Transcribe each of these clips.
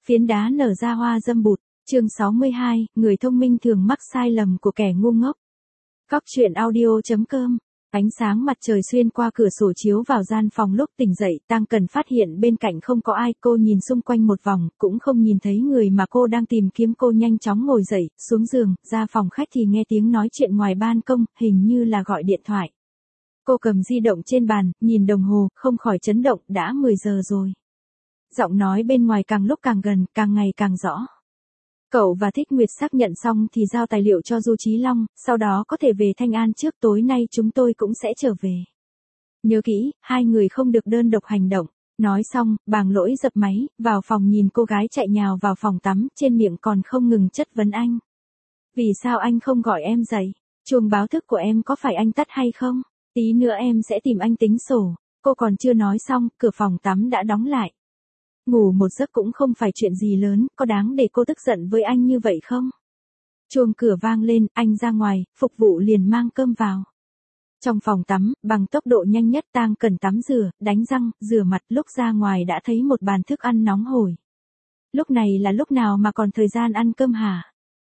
Phiến đá nở ra hoa dâm bụt, chương 62, người thông minh thường mắc sai lầm của kẻ ngu ngốc. Góc truyện audio.com. Ánh sáng mặt trời xuyên qua cửa sổ chiếu vào gian phòng lúc tỉnh dậy, Tang Cần phát hiện bên cạnh không có ai, cô nhìn xung quanh một vòng, cũng không nhìn thấy người mà cô đang tìm kiếm. Cô nhanh chóng ngồi dậy, xuống giường, ra phòng khách thì nghe tiếng nói chuyện ngoài ban công, hình như là gọi điện thoại. Cô cầm di động trên bàn, nhìn đồng hồ, không khỏi chấn động, đã 10 giờ rồi. Giọng nói bên ngoài càng lúc càng gần, càng ngày càng rõ. Cậu và Thích Nguyệt xác nhận xong thì giao tài liệu cho Du Chí Long, sau đó có thể về Thanh An trước, tối nay chúng tôi cũng sẽ trở về. Nhớ kỹ, hai người không được đơn độc hành động. Nói xong, Bàng Lỗi dập máy, vào phòng nhìn cô gái chạy nhào vào phòng tắm, trên miệng còn không ngừng chất vấn anh. Vì sao anh không gọi em dậy? Chuông báo thức của em có phải anh tắt hay không? Tí nữa em sẽ tìm anh tính sổ. Cô còn chưa nói xong, cửa phòng tắm đã đóng lại. Ngủ một giấc cũng không phải chuyện gì lớn, có đáng để cô tức giận với anh như vậy không? Chuông cửa vang lên, anh ra ngoài, phục vụ liền mang cơm vào. Trong phòng tắm, bằng tốc độ nhanh nhất Tang Cần tắm rửa, đánh răng, rửa mặt, lúc ra ngoài đã thấy một bàn thức ăn nóng hổi. Lúc này là lúc nào mà còn thời gian ăn cơm hả?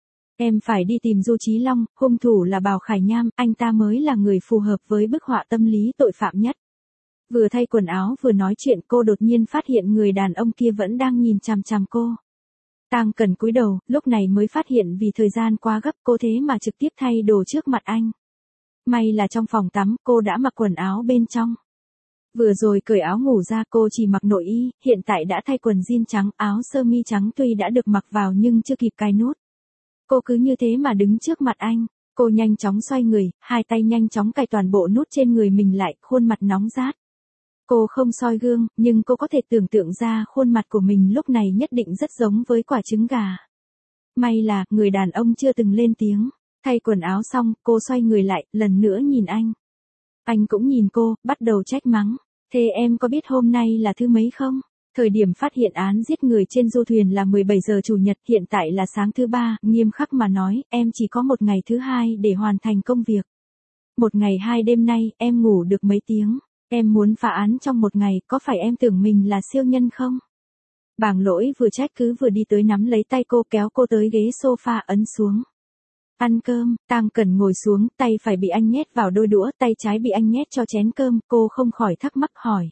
Em phải đi tìm Du Chí Long, hung thủ là Bào Khải Nham, anh ta mới là người phù hợp với bức họa tâm lý tội phạm nhất. Vừa thay quần áo vừa nói chuyện, cô đột nhiên phát hiện người đàn ông kia vẫn đang nhìn chằm chằm cô. Tang Cần cúi đầu, lúc này mới phát hiện vì thời gian quá gấp cô thế mà trực tiếp thay đồ trước mặt anh. May là trong phòng tắm cô đã mặc quần áo bên trong. Vừa rồi cởi áo ngủ ra cô chỉ mặc nội y, hiện tại đã thay quần jean trắng, áo sơ mi trắng tuy đã được mặc vào nhưng chưa kịp cài nút. Cô cứ như thế mà đứng trước mặt anh. Cô nhanh chóng xoay người, hai tay nhanh chóng cài toàn bộ nút trên người mình lại, khuôn mặt nóng rát. Cô không soi gương, nhưng cô có thể tưởng tượng ra khuôn mặt của mình lúc này nhất định rất giống với quả trứng gà. May là, người đàn ông chưa từng lên tiếng. Thay quần áo xong, cô xoay người lại, lần nữa nhìn anh. Anh cũng nhìn cô, bắt đầu trách mắng. Thế em có biết hôm nay là thứ mấy không? Thời điểm phát hiện án giết người trên du thuyền là 17 giờ Chủ nhật, hiện tại là sáng thứ ba, nghiêm khắc mà nói, em chỉ có một ngày thứ hai để hoàn thành công việc. Một ngày 2 đêm nay, em ngủ được mấy tiếng? Em muốn phá án trong một ngày, có phải em tưởng mình là siêu nhân không? Bàng Lỗi vừa trách cứ vừa đi tới nắm lấy tay cô, kéo cô tới ghế sofa ấn xuống. Ăn cơm, Tang Cần ngồi xuống, tay phải bị anh nhét vào đôi đũa, tay trái bị anh nhét cho chén cơm, cô không khỏi thắc mắc hỏi.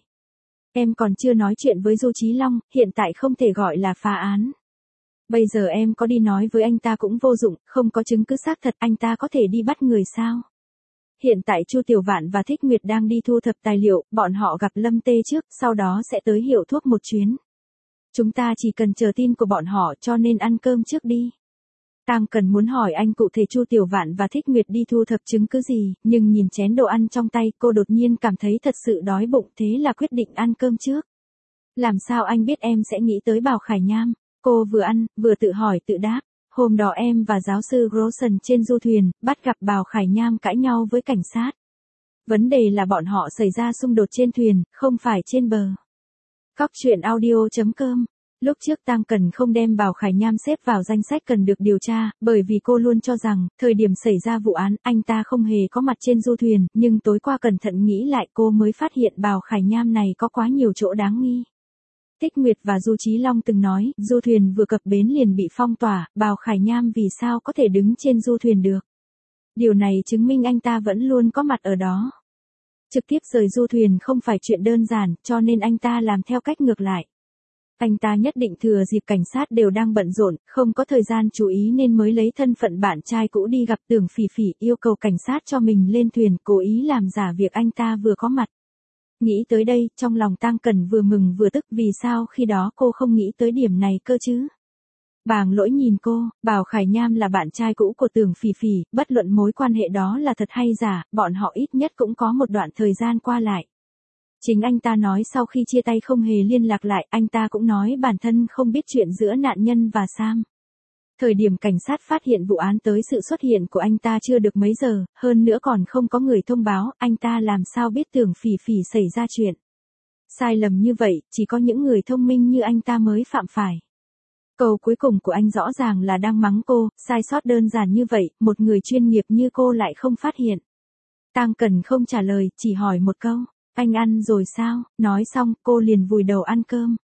Em còn chưa nói chuyện với Du Chí Long, hiện tại không thể gọi là phá án. Bây giờ em có đi nói với anh ta cũng vô dụng, không có chứng cứ xác thật, anh ta có thể đi bắt người sao? Hiện tại Chu Tiểu Vạn và Thích Nguyệt đang đi thu thập tài liệu, bọn họ gặp Lâm Tê trước, sau đó sẽ tới Hiệu Thuốc một chuyến. Chúng ta chỉ cần chờ tin của bọn họ, cho nên ăn cơm trước đi. Tang Cần muốn hỏi anh cụ thể Chu Tiểu Vạn và Thích Nguyệt đi thu thập chứng cứ gì, nhưng nhìn chén đồ ăn trong tay, cô đột nhiên cảm thấy thật sự đói bụng, thế là quyết định ăn cơm trước. Làm sao anh biết em sẽ nghĩ tới Bào Khải Nham? Cô vừa ăn, vừa tự hỏi tự đáp. Hôm đó em và giáo sư Grossen trên du thuyền, bắt gặp Bào Khải Nham cãi nhau với cảnh sát. Vấn đề là bọn họ xảy ra xung đột trên thuyền, không phải trên bờ. Góc truyện audio.com. Lúc trước Tang Cần không đem Bào Khải Nham xếp vào danh sách cần được điều tra, bởi vì cô luôn cho rằng, thời điểm xảy ra vụ án, anh ta không hề có mặt trên du thuyền, nhưng tối qua cẩn thận nghĩ lại cô mới phát hiện Bào Khải Nham này có quá nhiều chỗ đáng nghi. Thích Nguyệt và Du Chí Long từng nói, du thuyền vừa cập bến liền bị phong tỏa, Bào Khải Nham vì sao có thể đứng trên du thuyền được. Điều này chứng minh anh ta vẫn luôn có mặt ở đó. Trực tiếp rời du thuyền không phải chuyện đơn giản, cho nên anh ta làm theo cách ngược lại. Anh ta nhất định thừa dịp cảnh sát đều đang bận rộn, không có thời gian chú ý nên mới lấy thân phận bạn trai cũ đi gặp Tưởng Phỉ Phỉ, yêu cầu cảnh sát cho mình lên thuyền, cố ý làm giả việc anh ta vừa có mặt. Nghĩ tới đây, trong lòng Tang Cần vừa mừng vừa tức, vì sao khi đó cô không nghĩ tới điểm này cơ chứ? Bàng Lỗi nhìn cô, Bào Khải Nham là bạn trai cũ của Tưởng Phỉ Phỉ, bất luận mối quan hệ đó là thật hay giả, bọn họ ít nhất cũng có một đoạn thời gian qua lại. Chính anh ta nói sau khi chia tay không hề liên lạc lại, anh ta cũng nói bản thân không biết chuyện giữa nạn nhân và Sam. Thời điểm cảnh sát phát hiện vụ án tới sự xuất hiện của anh ta chưa được mấy giờ, hơn nữa còn không có người thông báo, anh ta làm sao biết Tưởng Phỉ Phỉ xảy ra chuyện. Sai lầm như vậy, chỉ có những người thông minh như anh ta mới phạm phải. Câu cuối cùng của anh rõ ràng là đang mắng cô, sai sót đơn giản như vậy, một người chuyên nghiệp như cô lại không phát hiện. Tang Cần không trả lời, chỉ hỏi một câu. Anh ăn rồi sao? Nói xong, cô liền vùi đầu ăn cơm.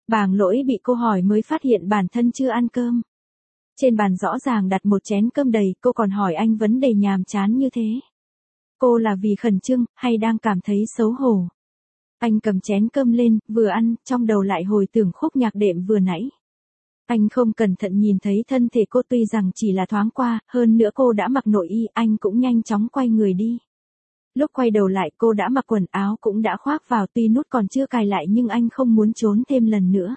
Bàng Lỗi bị cô hỏi mới phát hiện bản thân chưa ăn cơm. Trên bàn rõ ràng đặt một chén cơm đầy, cô còn hỏi anh vấn đề nhàm chán như thế. Cô là vì khẩn trương, hay đang cảm thấy xấu hổ? Anh cầm chén cơm lên, vừa ăn, trong đầu lại hồi tưởng khúc nhạc đệm vừa nãy. Anh không cẩn thận nhìn thấy thân thể cô tuy rằng chỉ là thoáng qua, hơn nữa cô đã mặc nội y, anh cũng nhanh chóng quay người đi. Lúc quay đầu lại cô đã mặc quần áo cũng đã khoác vào, tuy nút còn chưa cài lại nhưng anh không muốn trốn thêm lần nữa.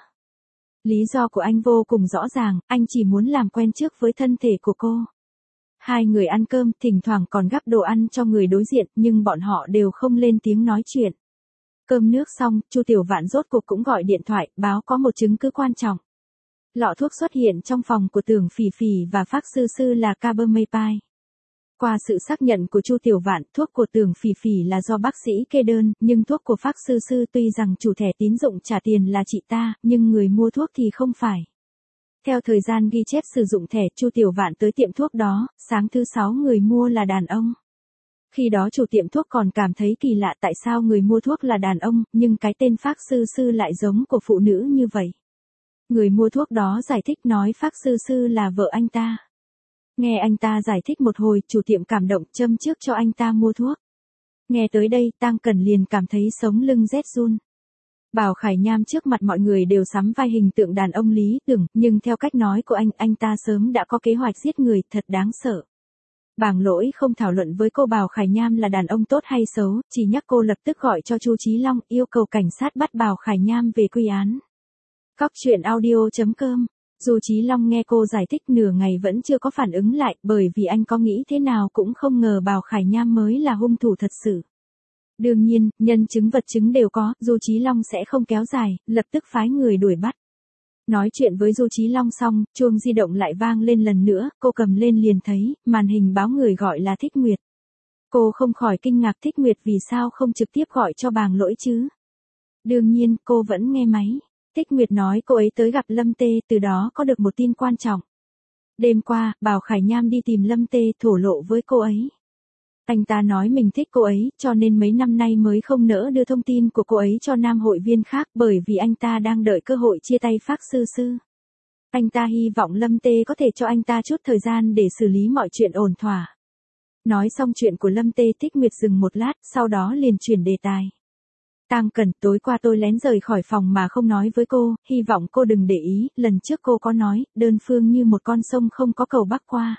Lý do của anh vô cùng rõ ràng, anh chỉ muốn làm quen trước với thân thể của cô. Hai người ăn cơm, thỉnh thoảng còn gắp đồ ăn cho người đối diện, nhưng bọn họ đều không lên tiếng nói chuyện. Cơm nước xong, Chu Tiểu Vạn rốt cuộc cũng gọi điện thoại, báo có một chứng cứ quan trọng. Lọ thuốc xuất hiện trong phòng của Tưởng Phỉ Phỉ và Phác Sư Sư là Carbamazepine. Qua sự xác nhận của Chu Tiểu Vạn, thuốc của Tưởng Phỉ Phỉ là do bác sĩ kê đơn, nhưng thuốc của Phác Sư Sư tuy rằng chủ thẻ tín dụng trả tiền là chị ta, nhưng người mua thuốc thì không phải. Theo thời gian ghi chép sử dụng thẻ, Chu Tiểu Vạn tới tiệm thuốc đó, sáng thứ 6 người mua là đàn ông. Khi đó chủ tiệm thuốc còn cảm thấy kỳ lạ tại sao người mua thuốc là đàn ông, nhưng cái tên Phác Sư Sư lại giống của phụ nữ như vậy. Người mua thuốc đó giải thích nói Phác Sư Sư là vợ anh ta. Nghe anh ta giải thích một hồi, chủ tiệm cảm động châm trước cho anh ta mua thuốc. Nghe tới đây, Tang Cẩn liền cảm thấy sống lưng rét run. Bảo Khải Nham trước mặt mọi người đều sắm vai hình tượng đàn ông lý tưởng, nhưng theo cách nói của anh ta sớm đã có kế hoạch giết người, thật đáng sợ. Bàng Lỗi không thảo luận với cô Bảo Khải Nham là đàn ông tốt hay xấu, chỉ nhắc cô lập tức gọi cho Chu Chí Long, yêu cầu cảnh sát bắt Bảo Khải Nham về quy án. Cóc truyện audio.com. Chu Chí Long nghe cô giải thích nửa ngày vẫn chưa có phản ứng lại, bởi vì anh có nghĩ thế nào cũng không ngờ Bảo Khải Nham mới là hung thủ thật sự. Đương nhiên, nhân chứng vật chứng đều có, Chu Chí Long sẽ không kéo dài, lập tức phái người đuổi bắt. Nói chuyện với Chu Chí Long xong, chuông di động lại vang lên lần nữa, cô cầm lên liền thấy, màn hình báo người gọi là Thích Nguyệt. Cô không khỏi kinh ngạc Thích Nguyệt vì sao không trực tiếp gọi cho Bàng Lỗi chứ. Đương nhiên, cô vẫn nghe máy. Thích Nguyệt nói cô ấy tới gặp Lâm Tê, từ đó có được một tin quan trọng. Đêm qua, Bảo Khải Nham đi tìm Lâm Tê thổ lộ với cô ấy. Anh ta nói mình thích cô ấy, cho nên mấy năm nay mới không nỡ đưa thông tin của cô ấy cho nam hội viên khác, bởi vì anh ta đang đợi cơ hội chia tay Phác Sư Sư. Anh ta hy vọng Lâm Tê có thể cho anh ta chút thời gian để xử lý mọi chuyện ổn thỏa. Nói xong chuyện của Lâm Tê, Thích Nguyệt dừng một lát, sau đó liền chuyển đề tài. Tang Cẩn, tối qua tôi lén rời khỏi phòng mà không nói với cô, hy vọng cô đừng để ý, lần trước cô có nói, đơn phương như một con sông không có cầu bắc qua.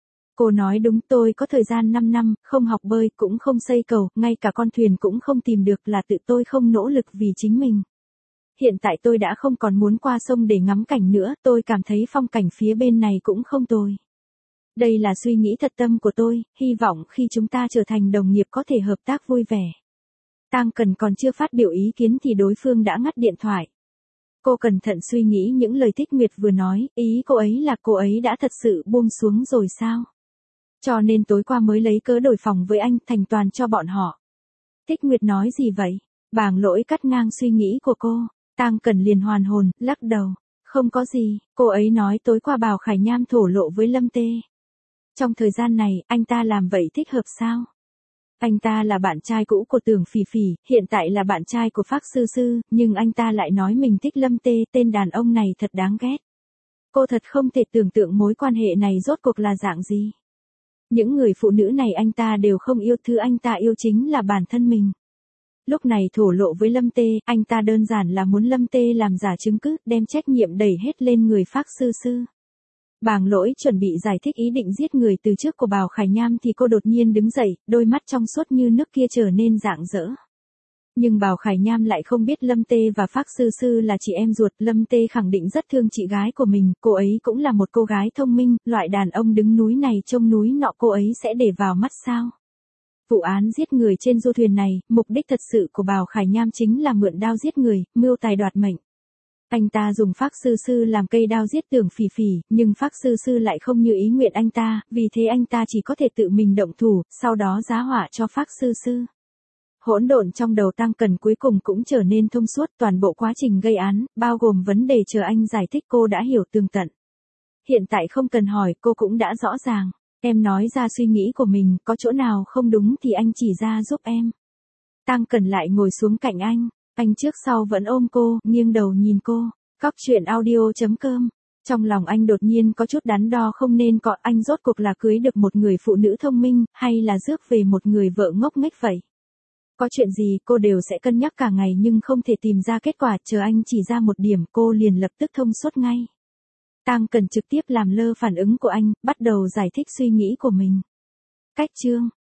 Cô nói đúng, tôi có thời gian 5 năm, không học bơi, cũng không xây cầu, ngay cả con thuyền cũng không tìm được, là tự tôi không nỗ lực vì chính mình. Hiện tại tôi đã không còn muốn qua sông để ngắm cảnh nữa, tôi cảm thấy phong cảnh phía bên này cũng không tồi. Đây là suy nghĩ thật tâm của tôi, hy vọng khi chúng ta trở thành đồng nghiệp có thể hợp tác vui vẻ. Tang Cẩn còn chưa phát biểu ý kiến thì đối phương đã ngắt điện thoại. Cô cẩn thận suy nghĩ những lời Thích Nguyệt vừa nói, ý cô ấy là cô ấy đã thật sự buông xuống rồi sao? Cho nên tối qua mới lấy cớ đổi phòng với anh, thành toàn cho bọn họ. Thích Nguyệt nói gì vậy? Bàng Lỗi cắt ngang suy nghĩ của cô. Tang Cẩn liền hoàn hồn, lắc đầu. Không có gì, cô ấy nói tối qua Bảo Khải Nham thổ lộ với Lâm Tê. Trong thời gian này, anh ta làm vậy thích hợp sao? Anh ta là bạn trai cũ của Tưởng Phỉ Phỉ, hiện tại là bạn trai của Phác Sư Sư, nhưng anh ta lại nói mình thích Lâm Tê, tên đàn ông này thật đáng ghét. Cô thật không thể tưởng tượng mối quan hệ này rốt cuộc là dạng gì. Những người phụ nữ này anh ta đều không yêu, thứ anh ta yêu chính là bản thân mình. Lúc này thổ lộ với Lâm Tê, anh ta đơn giản là muốn Lâm Tê làm giả chứng cứ, đem trách nhiệm đẩy hết lên người Phác Sư Sư. Bàng Lỗi chuẩn bị giải thích ý định giết người từ trước của Bảo Khải Nham thì cô đột nhiên đứng dậy, đôi mắt trong suốt như nước kia trở nên rạng rỡ. Nhưng Bảo Khải Nham lại không biết Lâm Tê và Phác Sư Sư là chị em ruột, Lâm Tê khẳng định rất thương chị gái của mình, cô ấy cũng là một cô gái thông minh, loại đàn ông đứng núi này trông núi nọ cô ấy sẽ để vào mắt sao? Vụ án giết người trên du thuyền này, mục đích thật sự của Bảo Khải Nham chính là mượn đao giết người, mưu tài đoạt mệnh. Anh ta dùng Phác Sư Sư làm cây đao giết Tưởng Phỉ Phỉ, nhưng Phác Sư Sư lại không như ý nguyện anh ta, vì thế anh ta chỉ có thể tự mình động thủ, sau đó giá họa cho Phác Sư Sư. Hỗn độn trong đầu Tang Cẩn cuối cùng cũng trở nên thông suốt, toàn bộ quá trình gây án, bao gồm vấn đề chờ anh giải thích cô đã hiểu tường tận. Hiện tại không cần hỏi, cô cũng đã rõ ràng. Em nói ra suy nghĩ của mình, có chỗ nào không đúng thì anh chỉ ra giúp em. Tang Cẩn lại ngồi xuống cạnh anh trước sau vẫn ôm cô, nghiêng đầu nhìn cô. Cóc truyện audio.com. Trong lòng anh đột nhiên có chút đắn đo không nên cọ, anh rốt cuộc là cưới được một người phụ nữ thông minh, hay là rước về một người vợ ngốc nghếch vậy? Có chuyện gì cô đều sẽ cân nhắc cả ngày nhưng không thể tìm ra kết quả, chờ anh chỉ ra một điểm cô liền lập tức thông suốt ngay. Tang cần trực tiếp làm lơ phản ứng của anh, bắt đầu giải thích suy nghĩ của mình. Cách chương